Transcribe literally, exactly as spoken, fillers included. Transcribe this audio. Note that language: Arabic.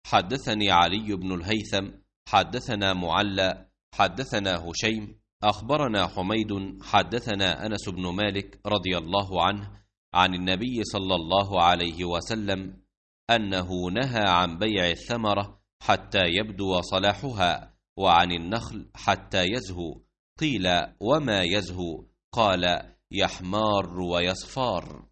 حدثني علي بن الهيثم حدثنا معلى حدثنا هشيم أخبرنا حميد حدثنا أنس بن مالك رضي الله عنه عن النبي صلى الله عليه وسلم أنه نهى عن بيع الثمرة حتى يبدو صلاحها، وعن النخل حتى يزهو. قيل: وما يزهو؟ قال: يحمار ويصفار.